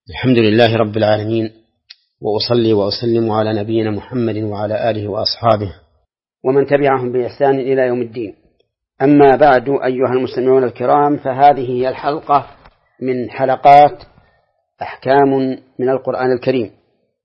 الحمد لله رب العالمين، وأصلي وأسلم على نبينا محمد وعلى آله وأصحابه ومن تبعهم بإحسان إلى يوم الدين. أما بعد، أيها المستمعون الكرام، فهذه هي الحلقة من حلقات أحكام من القرآن الكريم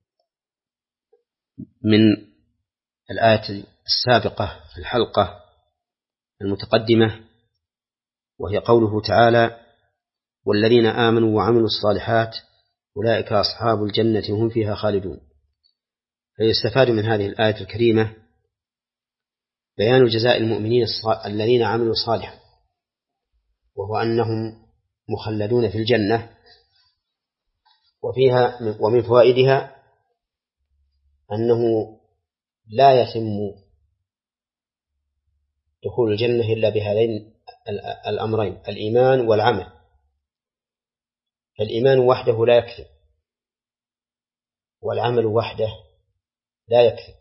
من الآية السابقة في الحلقة المتقدمة، وهي قوله تعالى: والذين آمنوا وعملوا الصالحات أولئك أصحاب الجنة هم فيها خالدون. فيستفاد من هذه الآية الكريمة بيان جزاء المؤمنين الذين عملوا صالحا، وهو أنهم مخلدون في الجنة. ومن فوائدها أنه لا يتم دخول الجنة إلا بهذين الأمرين: الإيمان والعمل. فالإيمان وحده لا يكفي، والعمل وحده لا يكفي،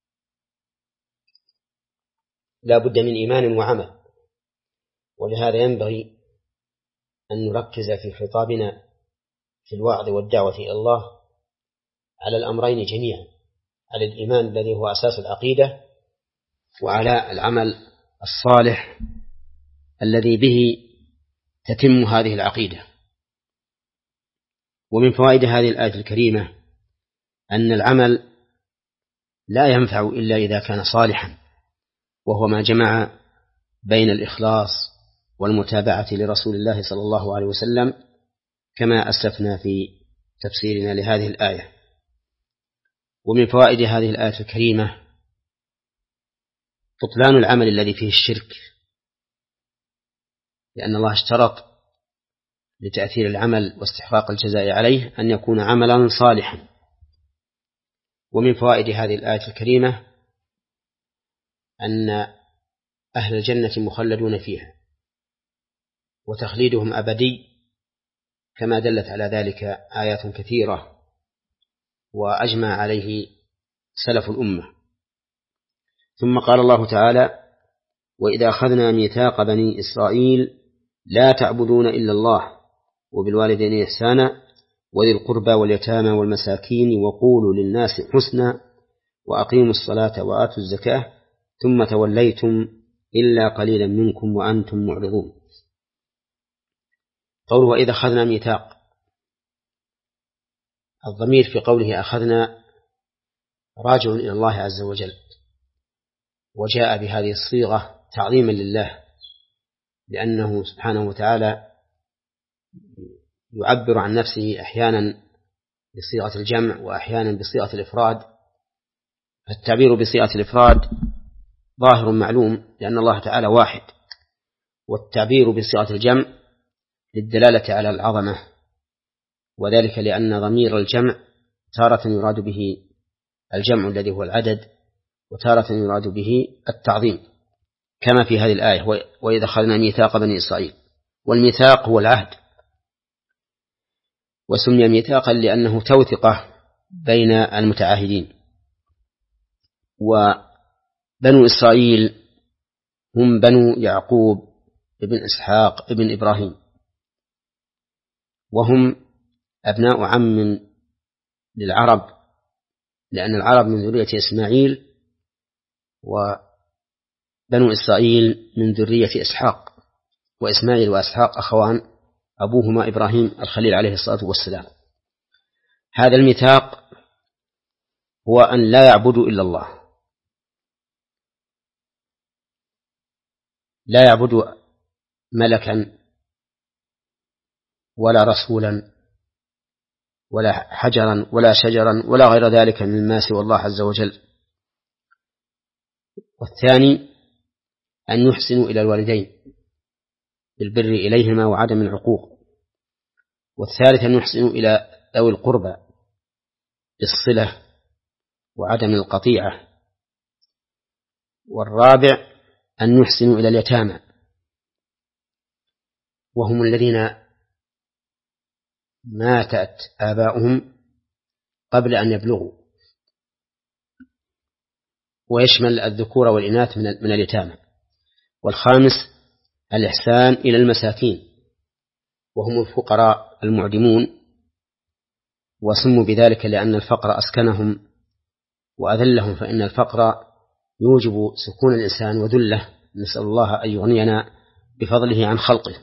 لا بد من إيمان وعمل. ولهذا ينبغي أن نركز في خطابنا في الوعظ والدعوة إلى الله على الأمرين جميعا: على الإيمان الذي هو أساس العقيدة، وعلى العمل الصالح الذي به تتم هذه العقيدة. ومن فوائد هذه الآية الكريمة أن العمل لا ينفع إلا إذا كان صالحا، وهو ما جمع بين الإخلاص والمتابعة لرسول الله صلى الله عليه وسلم، كما أسلفنا في تفسيرنا لهذه الآية. ومن فوائد هذه الآية الكريمة بطلان العمل الذي فيه الشرك، لأن الله اشترط لتأثير العمل واستحقاق الجزاء عليه أن يكون عملا صالحا. ومن فوائد هذه الآية الكريمة أن أهل الجنة مخلدون فيها، وتخليدهم أبدي، كما دلت على ذلك آيات كثيرة وأجمع عليه سلف الأمة. ثم قال الله تعالى: وإذا أخذنا ميثاق بني إسرائيل لا تعبدون إلا الله وبالوالدين إحسانا وذي القربى واليتامى والمساكين وقولوا للناس حسنا وأقيموا الصلاة وآتوا الزكاة ثم توليتم إلا قليلا منكم وأنتم معرضون. قوله وإذا أخذنا ميثاق، الضمير في قوله أخذنا راجع إلى الله عز وجل، وجاء بهذه الصيغة تعظيما لله، لأنه سبحانه وتعالى يعبر عن نفسه أحيانا بصيغة الجمع وأحيانا بصيغة الإفراد. التعبير بصيغة الإفراد ظاهر معلوم لأن الله تعالى واحد، والتعبير بصيغة الجمع للدلالة على العظمة، وذلك لأن ضمير الجمع تارة يراد به الجمع الذي هو العدد، وتارة يراد به التعظيم، كما في هذه الآية: وإذا أخذنا ميثاق بني إسرائيل. والميثاق هو العهد، وسمي ميثاقا لأنه توثقة بين المتعاهدين. وبنو إسرائيل هم بنو يعقوب ابن إسحاق ابن إبراهيم، وهم أبناء عم للعرب، لأن العرب من ذرية إسماعيل، وبنو إسرائيل من ذرية إسحاق، وإسماعيل وإسحاق أخوان، أبوهما إبراهيم الخليل عليه الصلاة والسلام. هذا الميثاق هو أن لا يعبدوا إلا الله، لا يعبدوا ملكا ولا رسولا ولا حجرا ولا شجرا ولا غير ذلك مما سوى الله عز وجل. والثاني أن يحسنوا إلى الوالدين بالبر إليهما وعدم العقوق. والثالث أن يحسنوا إلى ذوي القربى بالصلة وعدم القطيعة. والرابع أن يحسنوا إلى اليتامى، وهم الذين ماتت آباؤهم قبل أن يبلغوا، ويشمل الذكور والإناث من اليتامى. والخامس الإحسان إلى المساكين، وهم الفقراء المعدمون وسموا بذلك لأن الفقر أسكنهم وأذلهم، فإن الفقر يوجب سكون الإنسان وذله. نسأل الله أن يغنينا بفضله عن خلقه.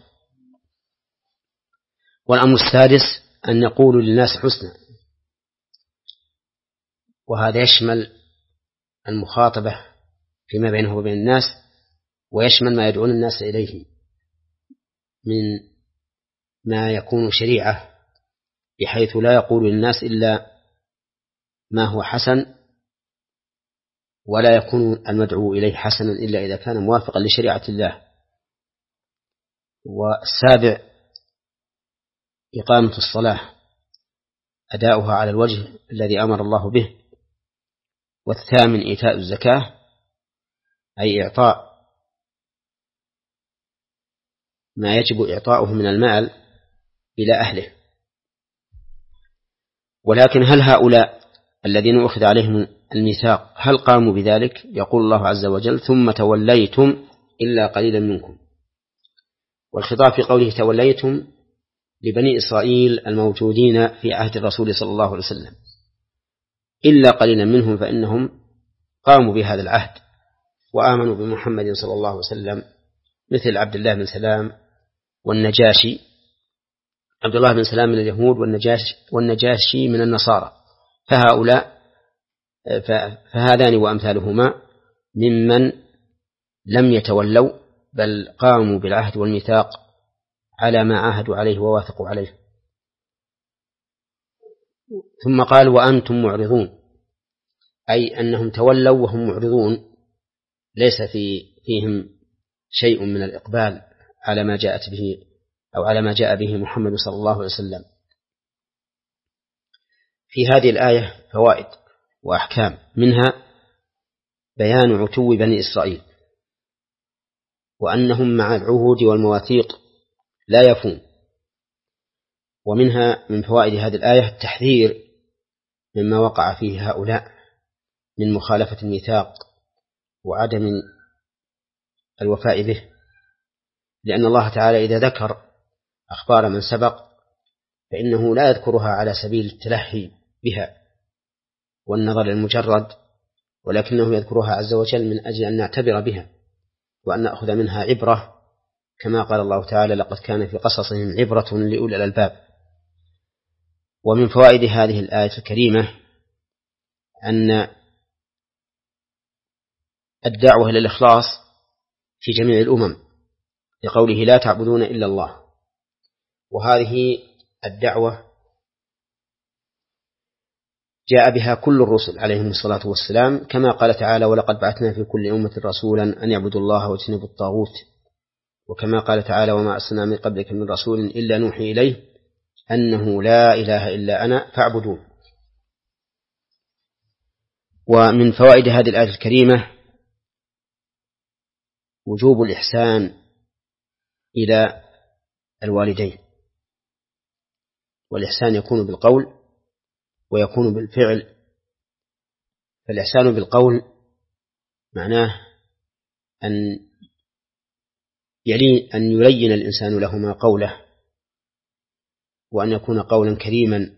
والأمر السادس أن يقولوا للناس حسنا، وهذا يشمل المخاطبة فيما بينه وبين الناس، ويشمل ما يدعون الناس إليه من ما يكون شريعة، بحيث لا يقول للناس إلا ما هو حسن، ولا يكون المدعو إليه حسنا إلا إذا كان موافقا لشريعة الله. والسابع إقامة الصلاة، أداؤها على الوجه الذي أمر الله به. والثامن إيتاء الزكاة، أي إعطاء ما يجب إعطاؤه من المال إلى أهله. ولكن هل هؤلاء الذين أخذ عليهم الميثاق هل قاموا بذلك؟ يقول الله عز وجل: ثم توليتم إلا قليلا منكم. والخطاب في قوله توليتم لبني إسرائيل الموجودين في عهد الرسول صلى الله عليه وسلم، إلا قليلا منهم فإنهم قاموا بهذا العهد وآمنوا بمحمد صلى الله عليه وسلم، مثل عبد الله بن سلام والنجاشي، عبد الله بن سلام من اليهود والنجاشي من النصارى. فهذان وأمثالهما ممن لم يتولوا بل قاموا بالعهد والميثاق على ما عاهدوا عليه وواثقوا عليه. ثم قال: وأنتم معرضون، أي أنهم تولوا وهم معرضون، ليس فيهم شيء من الإقبال على ما جاءت به أو على ما جاء به محمد صلى الله عليه وسلم. في هذه الآية فوائد وأحكام، منها بيان عتو بني إسرائيل، وأنهم مع العهود والمواثيق لا يفون. ومنها من فوائد هذه الآية التحذير مما وقع فيه هؤلاء من مخالفة الميثاق وعدم الوفاء به، لأن الله تعالى إذا ذكر أخبار من سبق فإنه لا يذكرها على سبيل التلهي بها والنظر المجرد، ولكنه يذكرها عز وجل من أجل أن نعتبر بها وأن نأخذ منها عبرة، كما قال الله تعالى: لقد كان في قصصهم عبرة لأولي الألباب. ومن فوائد هذه الآية الكريمة أن الدعوة إلى الإخلاص في جميع الأمم، لقوله: لا تعبدون إلا الله. وهذه الدعوة جاء بها كل الرسل عليهم الصلاة والسلام، كما قال تعالى: ولقد بعثنا في كل أمة رسولا أن يعبدوا الله واجتنبوا الطاغوت. وكما قال تعالى: وما أرسلنا من قبلك من رسول إلا نوحي إليه أنه لا إله إلا أنا فاعبدون. ومن فوائد هذه الآية الكريمة وجوب الإحسان إلى الوالدين، والإحسان يكون بالقول ويكون بالفعل. فالإحسان بالقول معناه أن يلين الإنسان لهما قوله، وأن يكون قولا كريما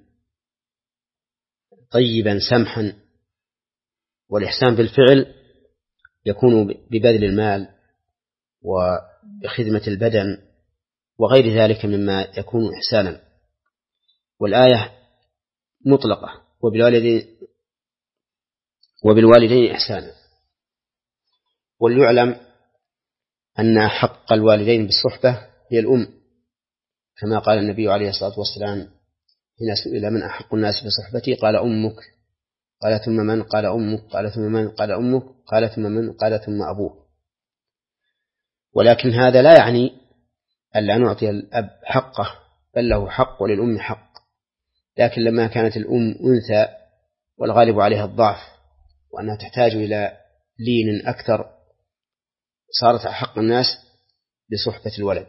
طيبا سمحا. والإحسان بالفعل يكون ببذل المال وبخدمة البدن وغير ذلك مما يكون إحسانا. والآية مطلقة: وبالوالدين إحسانا. وليعلم أن حق الوالدين بالصحبة هي الأم، كما قال النبي عليه الصلاة والسلام حين سئل: من أحق الناس بصحبتي؟ قال: أمك. قال: ثم من؟ قال: أمك. قال: ثم من؟ قال: أمك. قال: ثم من؟ قال: ثم أبوك. ولكن هذا لا يعني ألا نعطي الأب حقه، بل له حق وللأم حق. لكن لما كانت الأم أنثى والغالب عليها الضعف وأنها تحتاج إلى لين أكثر، صارت أحق الناس بصحبة الولد.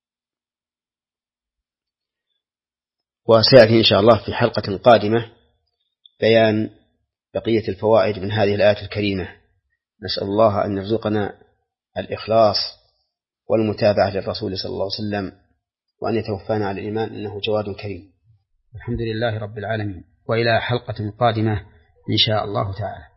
وسيأتي إن شاء الله في حلقة قادمة بيان بقية الفوائد من هذه الآية الكريمة. نسأل الله أن يرزقنا الإخلاص والمتابعة للرسول صلى الله عليه وسلم، وأن يتوفانا على الإيمان، إنه جواد كريم. الحمد لله رب العالمين، وإلى حلقة قادمة إن شاء الله تعالى.